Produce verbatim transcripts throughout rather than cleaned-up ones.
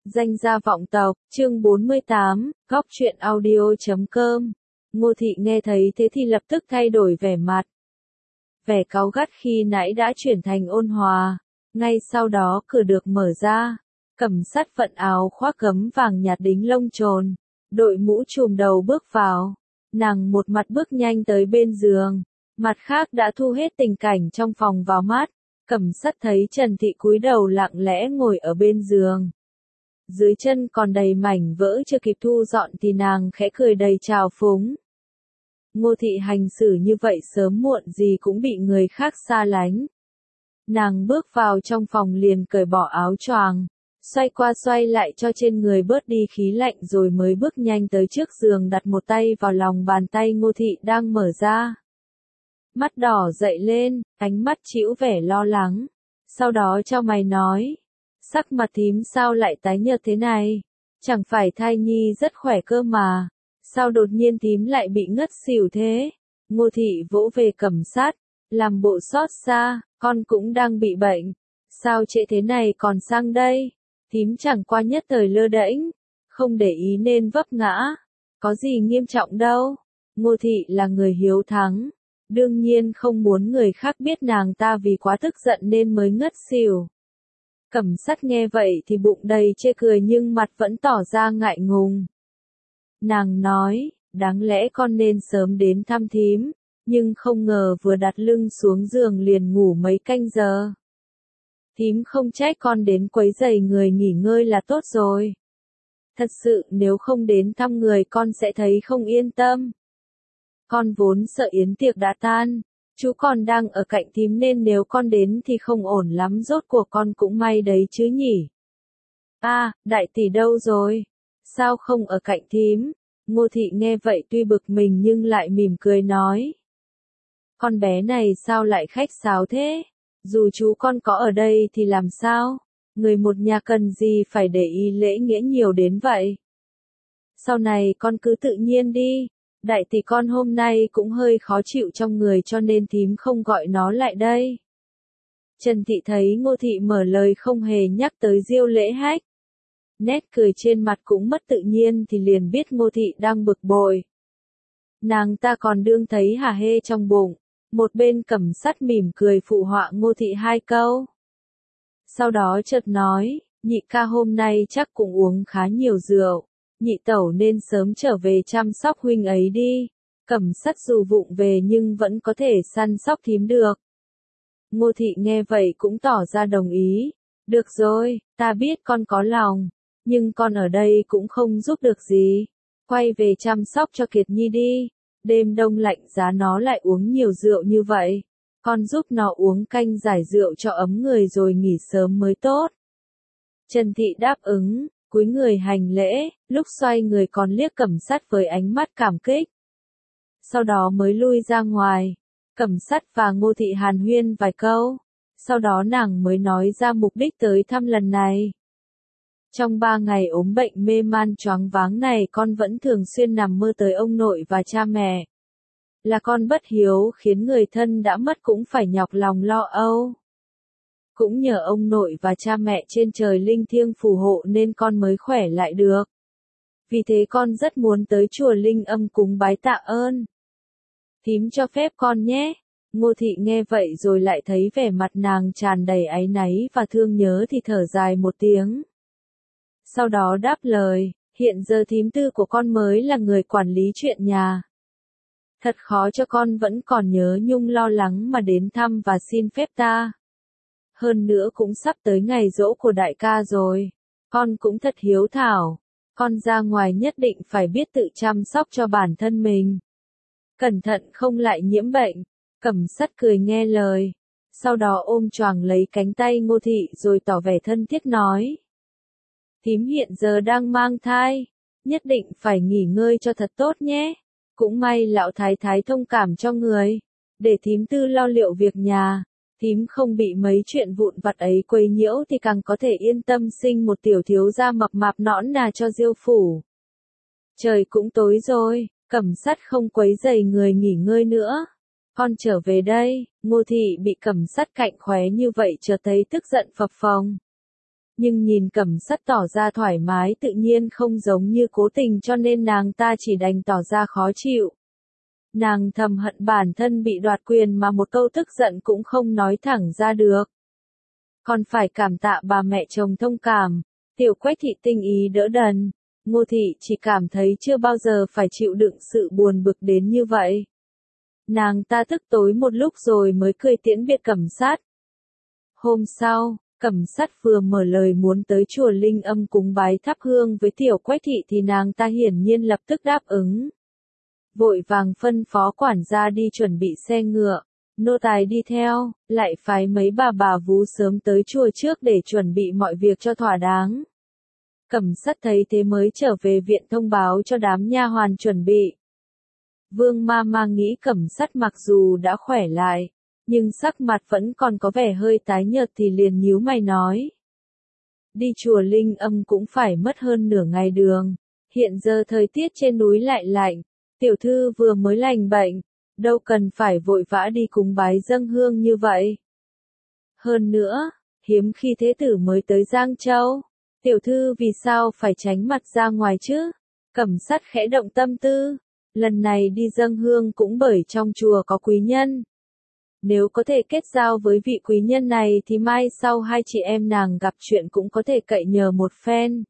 Danh gia vọng tộc, chương bốn mươi tám, góc truyện audio chấm com. Ngô Thị nghe thấy thế thì lập tức thay đổi vẻ mặt. Vẻ cáu gắt khi nãy đã chuyển thành ôn hòa. Ngay sau đó cửa được mở ra. Cẩm Sắt vận áo khoác gấm vàng nhạt đính lông trồn. Đội mũ trùm đầu bước vào. Nàng một mặt bước nhanh tới bên giường. Mặt khác đã thu hết tình cảnh trong phòng vào mắt. Cẩm Sắt thấy Trần Thị cúi đầu lặng lẽ ngồi ở bên giường. Dưới chân còn đầy mảnh vỡ chưa kịp thu dọn thì nàng khẽ cười đầy trào phúng. Ngô Thị hành xử như vậy sớm muộn gì cũng bị người khác xa lánh. Nàng bước vào trong phòng liền cởi bỏ áo choàng, xoay qua xoay lại cho trên người bớt đi khí lạnh rồi mới bước nhanh tới trước giường đặt một tay vào lòng bàn tay Ngô Thị đang mở ra. Mắt đỏ dậy lên, ánh mắt trĩu vẻ lo lắng. Sau đó chau mày nói. Sắc mặt thím sao lại tái nhợt thế này? Chẳng phải thai nhi rất khỏe cơ mà. Sao đột nhiên thím lại bị ngất xỉu thế? Ngô Thị vỗ về Cẩm Sắt, làm bộ xót xa, con cũng đang bị bệnh. Sao trễ thế này còn sang đây? Thím chẳng qua nhất thời lơ đễnh, không để ý nên vấp ngã. Có gì nghiêm trọng đâu. Ngô Thị là người hiếu thắng. Đương nhiên không muốn người khác biết nàng ta vì quá tức giận nên mới ngất xỉu. Cẩm Sắt nghe vậy thì bụng đầy chê cười nhưng mặt vẫn tỏ ra ngại ngùng. Nàng nói, đáng lẽ con nên sớm đến thăm thím, nhưng không ngờ vừa đặt lưng xuống giường liền ngủ mấy canh giờ. Thím không trách con đến quấy rầy người nghỉ ngơi là tốt rồi. Thật sự nếu không đến thăm người con sẽ thấy không yên tâm. Con vốn sợ yến tiệc đã tan. Chú còn đang ở cạnh thím nên nếu con đến thì không ổn lắm, rốt cuộc con cũng may đấy chứ nhỉ. A, à, đại tỷ đâu rồi? Sao không ở cạnh thím? Ngô Thị nghe vậy tuy bực mình nhưng lại mỉm cười nói. Con bé này sao lại khách sáo thế? Dù chú con có ở đây thì làm sao? Người một nhà cần gì phải để ý lễ nghĩa nhiều đến vậy? Sau này con cứ tự nhiên đi. Đại tỷ con hôm nay cũng hơi khó chịu trong người cho nên thím không gọi nó lại đây. Trần Thị thấy Ngô Thị mở lời không hề nhắc tới Diêu Lễ Hách. Nét cười trên mặt cũng mất tự nhiên thì liền biết Ngô Thị đang bực bội. Nàng ta còn đương thấy hả hê trong bụng. Một bên Cẩm Sắt mỉm cười phụ họa Ngô Thị hai câu. Sau đó chợt nói, nhị ca hôm nay chắc cũng uống khá nhiều rượu. Nhị tẩu nên sớm trở về chăm sóc huynh ấy đi. Cẩm Sắt dù vụng về nhưng vẫn có thể săn sóc thím được. Ngô Thị nghe vậy cũng tỏ ra đồng ý. Được rồi, ta biết con có lòng. Nhưng con ở đây cũng không giúp được gì. Quay về chăm sóc cho Kiệt Nhi đi. Đêm đông lạnh giá nó lại uống nhiều rượu như vậy. Con giúp nó uống canh giải rượu cho ấm người rồi nghỉ sớm mới tốt. Trần Thị đáp ứng. Cúi người hành lễ, lúc xoay người còn liếc Cẩm Sắt với ánh mắt cảm kích. Sau đó mới lui ra ngoài, Cẩm Sắt và Ngô Thị hàn huyên vài câu, sau đó nàng mới nói ra mục đích tới thăm lần này. Trong ba ngày ốm bệnh mê man choáng váng này con vẫn thường xuyên nằm mơ tới ông nội và cha mẹ. Là con bất hiếu khiến người thân đã mất cũng phải nhọc lòng lo âu. Cũng nhờ ông nội và cha mẹ trên trời linh thiêng phù hộ nên con mới khỏe lại được. Vì thế con rất muốn tới chùa Linh Âm cúng bái tạ ơn. Thím cho phép con nhé. Ngô Thị nghe vậy rồi lại thấy vẻ mặt nàng tràn đầy áy náy và thương nhớ thì thở dài một tiếng. Sau đó đáp lời, hiện giờ thím tư của con mới là người quản lý chuyện nhà. Thật khó cho con vẫn còn nhớ nhung lo lắng mà đến thăm và xin phép ta. Hơn nữa cũng sắp tới ngày giỗ của đại ca rồi. Con cũng thật hiếu thảo. Con ra ngoài nhất định phải biết tự chăm sóc cho bản thân mình. Cẩn thận không lại nhiễm bệnh. Cẩm Sắt cười nghe lời. Sau đó ôm choàng lấy cánh tay Ngô Thị rồi tỏ vẻ thân thiết nói. Thím hiện giờ đang mang thai. Nhất định phải nghỉ ngơi cho thật tốt nhé. Cũng may lão thái thái thông cảm cho người. Để thím tư lo liệu việc nhà. Thím không bị mấy chuyện vụn vặt ấy quấy nhiễu thì càng có thể yên tâm sinh một tiểu thiếu gia mập mạp nõn nà cho Diêu phủ. Trời cũng tối rồi, Cẩm Sắt không quấy rầy người nghỉ ngơi nữa. Con trở về đây. Ngô Thị bị Cẩm Sắt cạnh khóe như vậy chợt thấy tức giận phập phồng. Nhưng nhìn Cẩm Sắt tỏ ra thoải mái tự nhiên không giống như cố tình cho nên nàng ta chỉ đành tỏ ra khó chịu. Nàng thầm hận bản thân bị đoạt quyền mà một câu tức giận cũng không nói thẳng ra được. Còn phải cảm tạ bà mẹ chồng thông cảm, Tiểu Quách thị tinh ý đỡ đần, Ngô thị chỉ cảm thấy chưa bao giờ phải chịu đựng sự buồn bực đến như vậy. Nàng ta tức tối một lúc rồi mới cười tiễn biệt Cẩm Sắt. Hôm sau, Cẩm Sắt vừa mở lời muốn tới chùa Linh Âm cúng bái thắp hương với Tiểu Quách thị thì nàng ta hiển nhiên lập tức đáp ứng. Vội vàng phân phó quản gia đi chuẩn bị xe ngựa, nô tài đi theo, lại phái mấy bà bà vú sớm tới chùa trước để chuẩn bị mọi việc cho thỏa đáng. Cẩm Sắt thấy thế mới trở về viện thông báo cho đám nha hoàn chuẩn bị. Vương ma ma nghĩ Cẩm Sắt mặc dù đã khỏe lại, nhưng sắc mặt vẫn còn có vẻ hơi tái nhợt thì liền nhíu mày nói. Đi chùa Linh Âm cũng phải mất hơn nửa ngày đường, hiện giờ thời tiết trên núi lại lạnh, tiểu thư vừa mới lành bệnh, đâu cần phải vội vã đi cúng bái dâng hương như vậy. Hơn nữa, hiếm khi thế tử mới tới Giang Châu, tiểu thư vì sao phải tránh mặt ra ngoài chứ? Cẩm Sắt khẽ động tâm tư, lần này đi dâng hương cũng bởi trong chùa có quý nhân. Nếu có thể kết giao với vị quý nhân này thì mai sau hai chị em nàng gặp chuyện cũng có thể cậy nhờ một phen.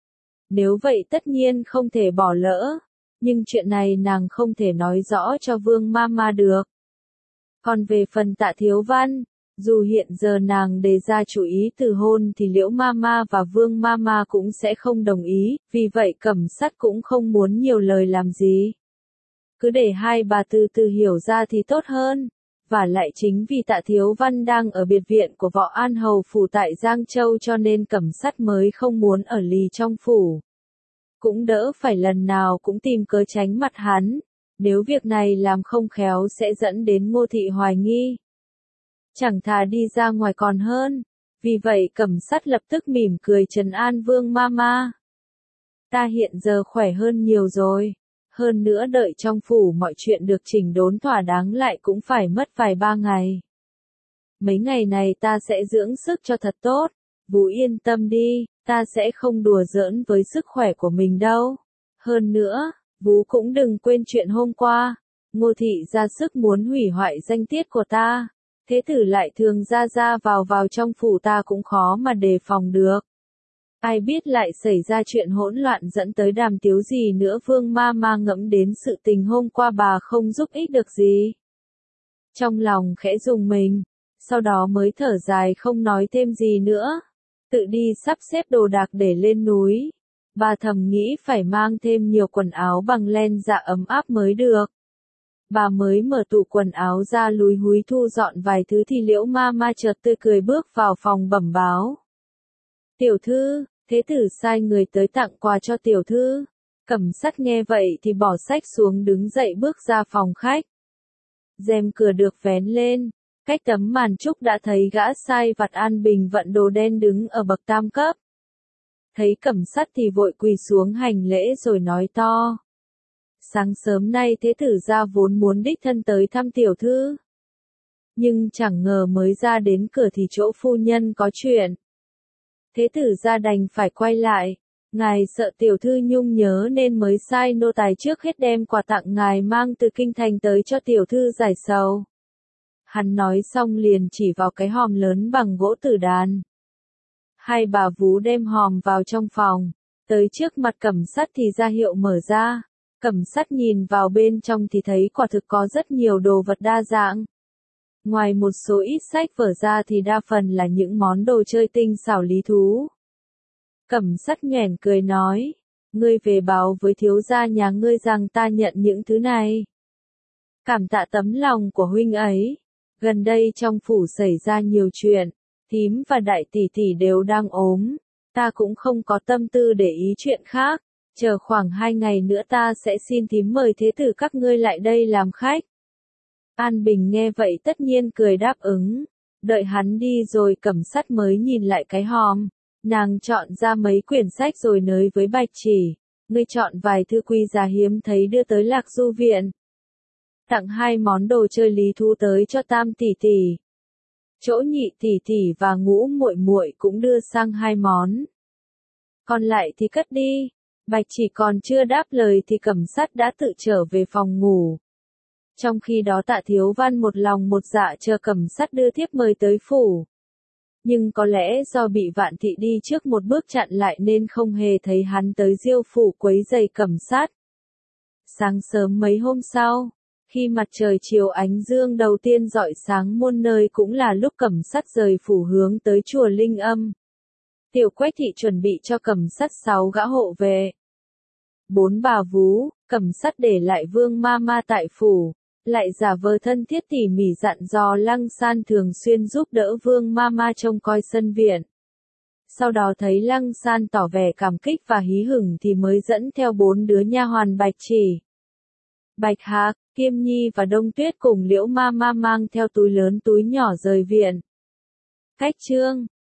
Nếu vậy tất nhiên không thể bỏ lỡ, nhưng chuyện này nàng không thể nói rõ cho Vương ma ma được. Còn về phần Tạ Thiếu Văn, dù hiện giờ nàng đề ra chủ ý từ hôn thì Liễu ma ma và Vương ma ma cũng sẽ không đồng ý, vì vậy Cẩm Sắt cũng không muốn nhiều lời làm gì. Cứ để hai bà từ từ hiểu ra thì tốt hơn. Và lại chính vì Tạ Thiếu Văn đang ở biệt viện của Võ An Hầu phủ tại Giang Châu cho nên Cẩm Sắt mới không muốn ở lì trong phủ. Cũng đỡ phải lần nào cũng tìm cớ tránh mặt hắn, nếu việc này làm không khéo sẽ dẫn đến Ngô thị hoài nghi. Chẳng thà đi ra ngoài còn hơn, vì vậy Cẩm Sắt lập tức mỉm cười trấn an Vương ma ma. Ta hiện giờ khỏe hơn nhiều rồi. Hơn nữa đợi trong phủ mọi chuyện được chỉnh đốn thỏa đáng lại cũng phải mất vài ba ngày. Mấy ngày này ta sẽ dưỡng sức cho thật tốt, Vú yên tâm đi, ta sẽ không đùa giỡn với sức khỏe của mình đâu. Hơn nữa, Vú cũng đừng quên chuyện hôm qua, Ngô thị ra sức muốn hủy hoại danh tiết của ta, thế tử lại thường ra ra vào vào trong phủ ta cũng khó mà đề phòng được. Ai biết lại xảy ra chuyện hỗn loạn dẫn tới đàm tiếu gì nữa. Vương ma ma ngẫm đến sự tình hôm qua bà không giúp ích được gì. Trong lòng khẽ rùng mình, sau đó mới thở dài không nói thêm gì nữa. Tự đi sắp xếp đồ đạc để lên núi. Bà thầm nghĩ phải mang thêm nhiều quần áo bằng len dạ ấm áp mới được. Bà mới mở tủ quần áo ra lúi húi thu dọn vài thứ thì Liễu ma ma chợt tươi cười bước vào phòng bẩm báo. Tiểu thư, thế tử sai người tới tặng quà cho tiểu thư. Cẩm Sắt nghe vậy thì bỏ sách xuống đứng dậy bước ra phòng khách. Rèm cửa được vén lên, cách tấm màn trúc đã thấy gã sai vặt An Bình vận đồ đen đứng ở bậc tam cấp. Thấy Cẩm Sắt thì vội quỳ xuống hành lễ rồi nói to. Sáng sớm nay thế tử gia vốn muốn đích thân tới thăm tiểu thư. Nhưng chẳng ngờ mới ra đến cửa thì chỗ phu nhân có chuyện. Thế tử gia đành phải quay lại, ngài sợ tiểu thư nhung nhớ nên mới sai nô tài trước hết đem quà tặng ngài mang từ kinh thành tới cho tiểu thư giải sầu. Hắn nói xong liền chỉ vào cái hòm lớn bằng gỗ tử đàn. Hai bà vú đem hòm vào trong phòng, tới trước mặt Cẩm Sắt thì ra hiệu mở ra. Cẩm Sắt nhìn vào bên trong thì thấy quả thực có rất nhiều đồ vật đa dạng. Ngoài một số ít sách vở ra thì đa phần là những món đồ chơi tinh xảo lý thú. Cẩm Sắt nhoẻn cười nói, ngươi về báo với thiếu gia nhà ngươi rằng ta nhận những thứ này. Cảm tạ tấm lòng của huynh ấy. Gần đây trong phủ xảy ra nhiều chuyện, thím và đại tỷ tỷ đều đang ốm, ta cũng không có tâm tư để ý chuyện khác, chờ khoảng hai ngày nữa ta sẽ xin thím mời thế tử các ngươi lại đây làm khách. An Bình nghe vậy tất nhiên cười đáp ứng, đợi hắn đi rồi Cẩm Sắt mới nhìn lại cái hòm, nàng chọn ra mấy quyển sách rồi nới với Bạch Chỉ, ngươi chọn vài thư quý giá hiếm thấy đưa tới Lạc Du viện. Tặng hai món đồ chơi lý thú tới cho tam tỷ tỷ. Chỗ Nhị tỷ tỷ và Ngũ muội muội cũng đưa sang hai món. Còn lại thì cất đi. Bạch Chỉ còn chưa đáp lời thì Cẩm Sắt đã tự trở về phòng ngủ. Trong khi đó Tạ Thiếu Văn một lòng một dạ chờ Cẩm Sắt đưa thiếp mời tới phủ. Nhưng có lẽ do bị Vạn Thị đi trước một bước chặn lại nên không hề thấy hắn tới Diêu phủ quấy rầy Cẩm Sắt. Sáng sớm mấy hôm sau, khi mặt trời chiều ánh dương đầu tiên rọi sáng muôn nơi cũng là lúc Cẩm Sắt rời phủ hướng tới chùa Linh Âm. Tiểu Quách Thị chuẩn bị cho Cẩm Sắt sáu gã hộ vệ. Bốn bà vú, Cẩm Sắt để lại Vương ma ma tại phủ, lại giả vờ thân thiết tỉ mỉ dặn dò Lăng San thường xuyên giúp đỡ Vương ma ma trông coi sân viện. Sau đó thấy Lăng San tỏ vẻ cảm kích và hí hửng thì mới dẫn theo bốn đứa nha hoàn Bạch Chỉ, Bạch Hạc, Kiêm Nhi và Đông Tuyết cùng Liễu ma ma mang theo túi lớn túi nhỏ rời viện. Cách chương